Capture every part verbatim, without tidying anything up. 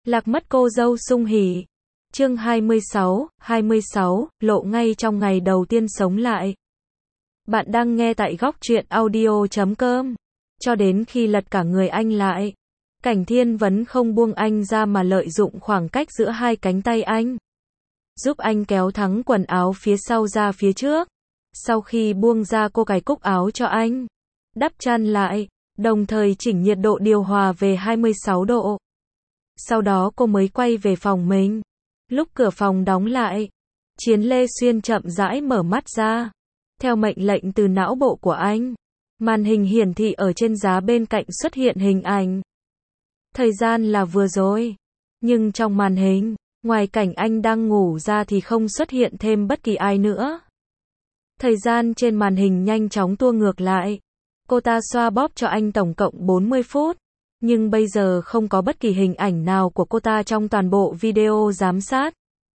Lạc mất cô dâu sung hỉ. Chương hai mươi sáu, hai mươi sáu, lộ ngay trong ngày đầu tiên sống lại. Bạn đang nghe tại góc truyện audio chấm com. Cho đến khi lật cả người anh lại, Cảnh Thiên vẫn không buông anh ra mà lợi dụng khoảng cách giữa hai cánh tay anh, giúp anh kéo thắng quần áo phía sau ra phía trước. Sau khi buông ra, cô cài cúc áo cho anh, đắp chăn lại, đồng thời chỉnh nhiệt độ điều hòa về hai mươi sáu độ. Sau đó cô mới quay về phòng mình. Lúc cửa phòng đóng lại, Chiến Lê Xuyên chậm rãi mở mắt ra. Theo mệnh lệnh từ não bộ của anh, màn hình hiển thị ở trên giá bên cạnh xuất hiện hình ảnh. Thời gian là vừa rồi. Nhưng trong màn hình, ngoài cảnh anh đang ngủ ra thì không xuất hiện thêm bất kỳ ai nữa. Thời gian trên màn hình nhanh chóng tua ngược lại. Cô ta xoa bóp cho anh tổng cộng bốn mươi phút. Nhưng bây giờ không có bất kỳ hình ảnh nào của cô ta trong toàn bộ video giám sát.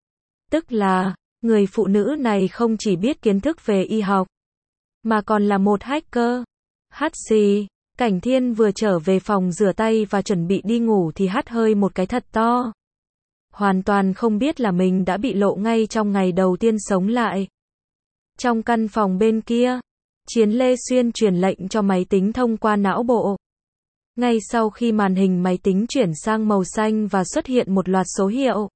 Tức là, người phụ nữ này không chỉ biết kiến thức về y học, mà còn là một hacker. Hắt xì, Cảnh Thiên vừa trở về phòng rửa tay và chuẩn bị đi ngủ thì hắt hơi một cái thật to. Hoàn toàn không biết là mình đã bị lộ ngay trong ngày đầu tiên sống lại. Trong căn phòng bên kia, Chiến Lê Xuyên truyền lệnh cho máy tính thông qua não bộ. Ngay sau khi màn hình máy tính chuyển sang màu xanh và xuất hiện một loạt số hiệu,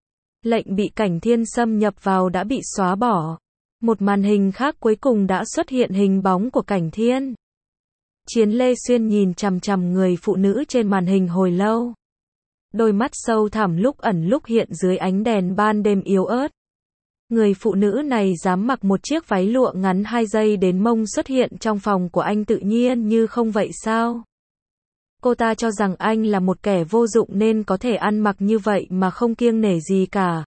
lệnh bị Cảnh Thiên xâm nhập vào đã bị xóa bỏ. Một màn hình khác cuối cùng đã xuất hiện hình bóng của Cảnh Thiên. Chiến Lê Xuyên nhìn chằm chằm người phụ nữ trên màn hình hồi lâu. Đôi mắt sâu thẳm lúc ẩn lúc hiện dưới ánh đèn ban đêm yếu ớt. Người phụ nữ này dám mặc một chiếc váy lụa ngắn hai giây đến mông xuất hiện trong phòng của anh tự nhiên như không vậy sao? Cô ta cho rằng anh là một kẻ vô dụng nên có thể ăn mặc như vậy mà không kiêng nể gì cả.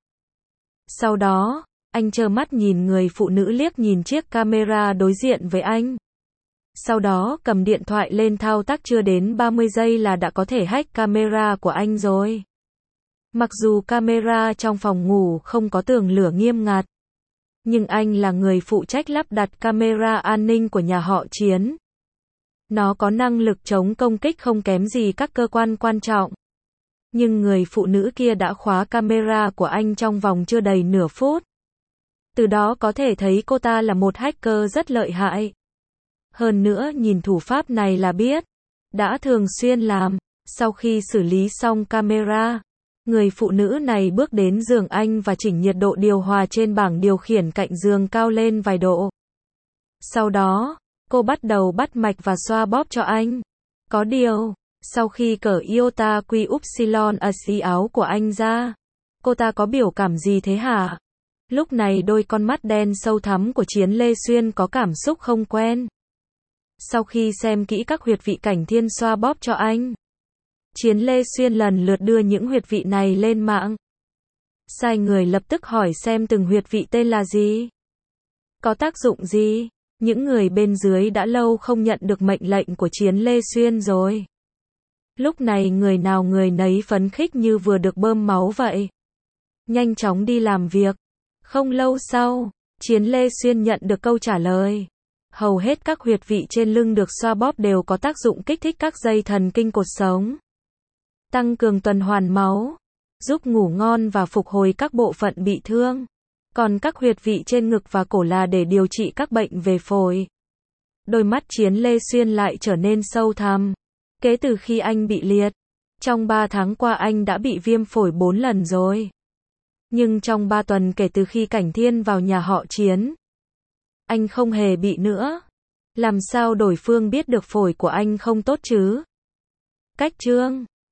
Sau đó, anh trơ mắt nhìn người phụ nữ liếc nhìn chiếc camera đối diện với anh. Sau đó cầm điện thoại lên thao tác chưa đến ba mươi giây là đã có thể hack camera của anh rồi. Mặc dù camera trong phòng ngủ không có tường lửa nghiêm ngặt, nhưng anh là người phụ trách lắp đặt camera an ninh của nhà họ Chiến. Nó có năng lực chống công kích không kém gì các cơ quan quan trọng. Nhưng người phụ nữ kia đã khóa camera của anh trong vòng chưa đầy nửa phút. Từ đó có thể thấy cô ta là một hacker rất lợi hại. Hơn nữa nhìn thủ pháp này là biết, đã thường xuyên làm. Sau khi xử lý xong camera, người phụ nữ này bước đến giường anh và chỉnh nhiệt độ điều hòa trên bảng điều khiển cạnh giường cao lên vài độ. Sau đó, cô bắt đầu bắt mạch và xoa bóp cho anh. Có điều, sau khi cởi iota quy upsilon ở xí áo của anh ra, cô ta có biểu cảm gì thế hả? Lúc này đôi con mắt đen sâu thắm của Chiến Lê Xuyên có cảm xúc không quen. Sau khi xem kỹ các huyệt vị Cảnh Thiên xoa bóp cho anh, Chiến Lê Xuyên lần lượt đưa những huyệt vị này lên mạng. Sai người lập tức hỏi xem từng huyệt vị tên là gì, có tác dụng gì. Những người bên dưới đã lâu không nhận được mệnh lệnh của Chiến Lê Xuyên rồi. Lúc này người nào người nấy phấn khích như vừa được bơm máu vậy. Nhanh chóng đi làm việc. Không lâu sau, Chiến Lê Xuyên nhận được câu trả lời. Hầu hết các huyệt vị trên lưng được xoa bóp đều có tác dụng kích thích các dây thần kinh cột sống, tăng cường tuần hoàn máu, giúp ngủ ngon và phục hồi các bộ phận bị thương. Còn các huyệt vị trên ngực và cổ là để điều trị các bệnh về phổi. Đôi mắt Chiến Lê Xuyên lại trở nên sâu thẳm. Kể từ khi anh bị liệt, trong ba tháng qua anh đã bị viêm phổi bốn lần rồi. Nhưng trong ba tuần kể từ khi Cảnh Thiên vào nhà họ Chiến, anh không hề bị nữa. Làm sao đối phương biết được phổi của anh không tốt chứ? Cách chương